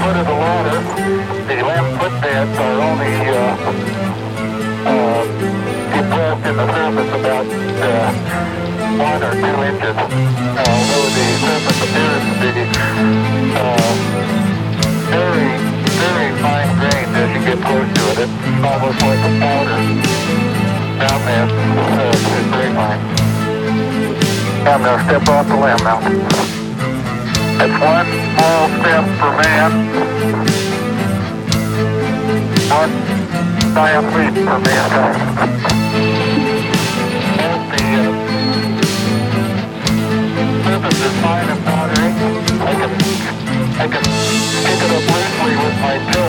foot of the ladder. The left footbeds are only depressed in the surface about 1 or 2 inches, although the surface appears to be very, very fine grained as you get close to it. It's almost like a powder down there. It's very fine. I'm going to step off the limb now. That's one small step for man, one giant leap for mankind. As the surface is fine and powdery, I can pick it up loosely with my toe.